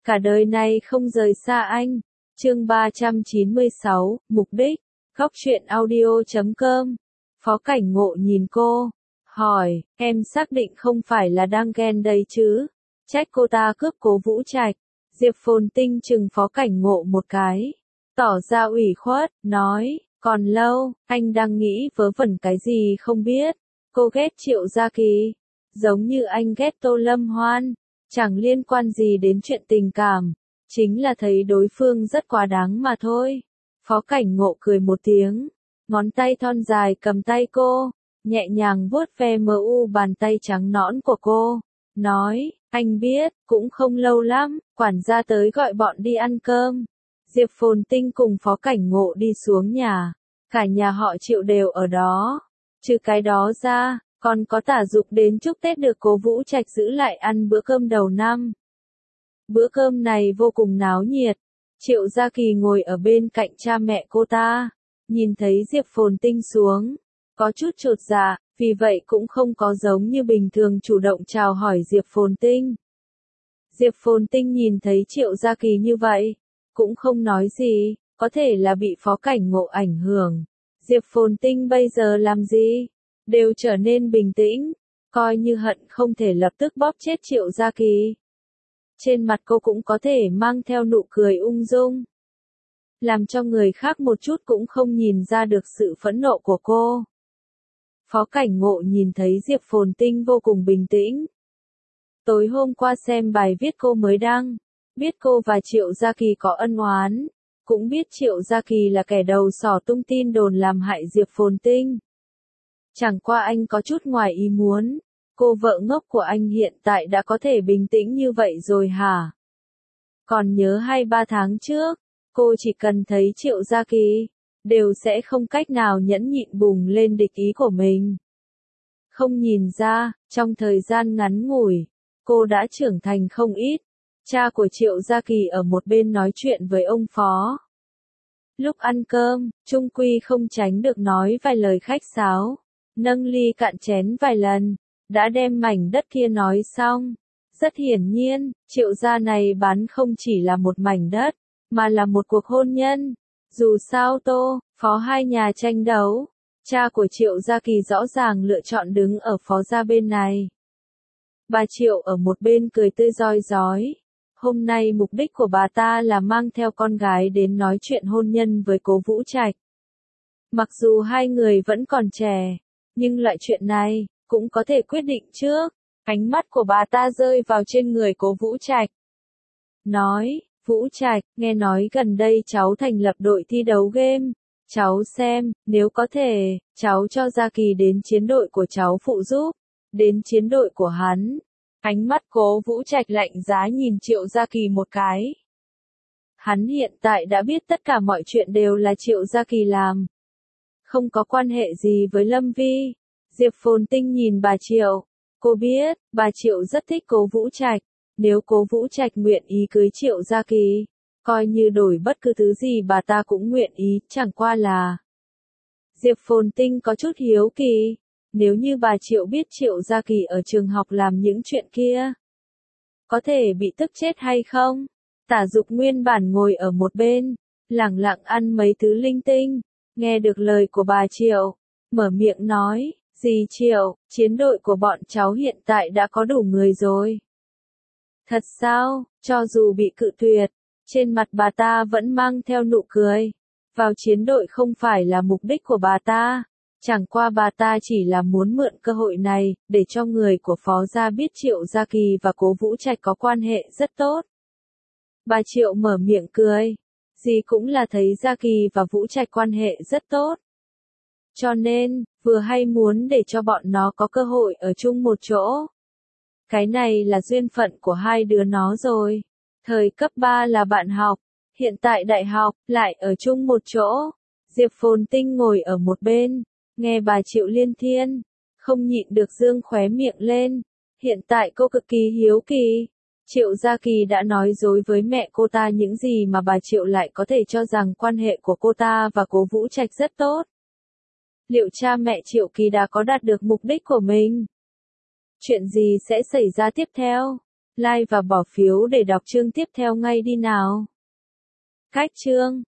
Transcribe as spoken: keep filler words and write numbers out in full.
cả đời này không rời xa anh. Chương ba trăm chín mươi sáu, mục đích. Góc truyện audio chấm com. Phó Cảnh Ngộ nhìn cô, hỏi, em xác định không phải là đang ghen đây chứ? Trách cô ta cướp Cố Vũ Trạch. Diệp Phồn Tinh chừng Phó Cảnh Ngộ một cái, tỏ ra ủy khuất, nói, còn lâu, anh đang nghĩ vớ vẩn cái gì không biết. Cô ghét Triệu Gia Kỳ, giống như anh ghét Tô Lâm Hoan, chẳng liên quan gì đến chuyện tình cảm, chính là thấy đối phương rất quá đáng mà thôi. Phó Cảnh Ngộ cười một tiếng, ngón tay thon dài cầm tay cô, nhẹ nhàng vuốt ve mờ u bàn tay trắng nõn của cô, nói, anh biết, cũng không lâu lắm, quản gia tới gọi bọn đi ăn cơm. Diệp Phồn Tinh cùng Phó Cảnh Ngộ đi xuống nhà, cả nhà họ Triệu đều ở đó. Trừ cái đó ra, còn có Tả Dục đến chúc Tết được Cố Vũ Trạch giữ lại ăn bữa cơm đầu năm. Bữa cơm này vô cùng náo nhiệt. Triệu Gia Kỳ ngồi ở bên cạnh cha mẹ cô ta, nhìn thấy Diệp Phồn Tinh xuống, có chút chột dạ, vì vậy cũng không có giống như bình thường chủ động chào hỏi Diệp Phồn Tinh. Diệp Phồn Tinh nhìn thấy Triệu Gia Kỳ như vậy, cũng không nói gì, có thể là bị Phó Cảnh Ngộ ảnh hưởng. Diệp Phồn Tinh bây giờ làm gì? Đều trở nên bình tĩnh, coi như hận không thể lập tức bóp chết Triệu Gia Kỳ. Trên mặt cô cũng có thể mang theo nụ cười ung dung, làm cho người khác một chút cũng không nhìn ra được sự phẫn nộ của cô. Phó Cảnh Ngộ nhìn thấy Diệp Phồn Tinh vô cùng bình tĩnh. Tối hôm qua xem bài viết cô mới đăng, biết cô và Triệu Gia Kỳ có ân oán, cũng biết Triệu Gia Kỳ là kẻ đầu sỏ tung tin đồn làm hại Diệp Phồn Tinh. Chẳng qua anh có chút ngoài ý muốn, cô vợ ngốc của anh hiện tại đã có thể bình tĩnh như vậy rồi hả? Còn nhớ hai ba tháng trước, cô chỉ cần thấy Triệu Gia Kỳ, đều sẽ không cách nào nhẫn nhịn bùng lên địch ý của mình. Không nhìn ra, trong thời gian ngắn ngủi, cô đã trưởng thành không ít. Cha của Triệu Gia Kỳ ở một bên nói chuyện với ông Phó. Lúc ăn cơm, trung quy không tránh được nói vài lời khách sáo, nâng ly cạn chén vài lần, đã đem mảnh đất kia nói xong. Rất hiển nhiên, Triệu gia này bán không chỉ là một mảnh đất, mà là một cuộc hôn nhân. Dù sao Tô, Phó hai nhà tranh đấu, cha của Triệu Gia Kỳ rõ ràng lựa chọn đứng ở Phó gia bên này. Bà Triệu ở một bên cười tươi rói rói. Hôm nay mục đích của bà ta là mang theo con gái đến nói chuyện hôn nhân với Cố Vũ Trạch. Mặc dù hai người vẫn còn trẻ, nhưng loại chuyện này cũng có thể quyết định trước. Ánh mắt của bà ta rơi vào trên người Cố Vũ Trạch. Nói, Vũ Trạch, nghe nói gần đây cháu thành lập đội thi đấu game. Cháu xem, nếu có thể, cháu cho Gia Kỳ đến chiến đội của cháu phụ giúp. Đến chiến đội của hắn. Ánh mắt Cố Vũ Trạch lạnh giá nhìn Triệu Gia Kỳ một cái. Hắn hiện tại đã biết tất cả mọi chuyện đều là Triệu Gia Kỳ làm. Không có quan hệ gì với Lâm Vi. Diệp Phồn Tinh nhìn bà Triệu. Cô biết, bà Triệu rất thích Cố Vũ Trạch. Nếu Cố Vũ Trạch nguyện ý cưới Triệu Gia Kỳ, coi như đổi bất cứ thứ gì bà ta cũng nguyện ý, chẳng qua là. Diệp Phồn Tinh có chút hiếu kỳ. Nếu như bà Triệu biết Triệu Gia Kỳ ở trường học làm những chuyện kia, có thể bị tức chết hay không? Tả Dục nguyên bản ngồi ở một bên, lẳng lặng ăn mấy thứ linh tinh, nghe được lời của bà Triệu, mở miệng nói, dì Triệu, chiến đội của bọn cháu hiện tại đã có đủ người rồi. Thật sao? Cho dù bị cự tuyệt, trên mặt bà ta vẫn mang theo nụ cười. Vào chiến đội không phải là mục đích của bà ta. Chẳng qua bà ta chỉ là muốn mượn cơ hội này, để cho người của Phó gia biết Triệu Gia Kỳ và Cố Vũ Trạch có quan hệ rất tốt. Bà Triệu mở miệng cười. Dì cũng là thấy Gia Kỳ và Vũ Trạch quan hệ rất tốt. Cho nên, vừa hay muốn để cho bọn nó có cơ hội ở chung một chỗ. Cái này là duyên phận của hai đứa nó rồi. Thời cấp ba là bạn học, hiện tại đại học, lại ở chung một chỗ. Diệp Phồn Tinh ngồi ở một bên. Nghe bà Triệu liên thiên, không nhịn được dương khóe miệng lên. Hiện tại cô cực kỳ hiếu kỳ. Triệu Gia Kỳ đã nói dối với mẹ cô ta những gì mà bà Triệu lại có thể cho rằng quan hệ của cô ta và Cố Vũ Trạch rất tốt. Liệu cha mẹ Triệu Kỳ đã có đạt được mục đích của mình? Chuyện gì sẽ xảy ra tiếp theo? Like và bỏ phiếu để đọc chương tiếp theo ngay đi nào. Cách chương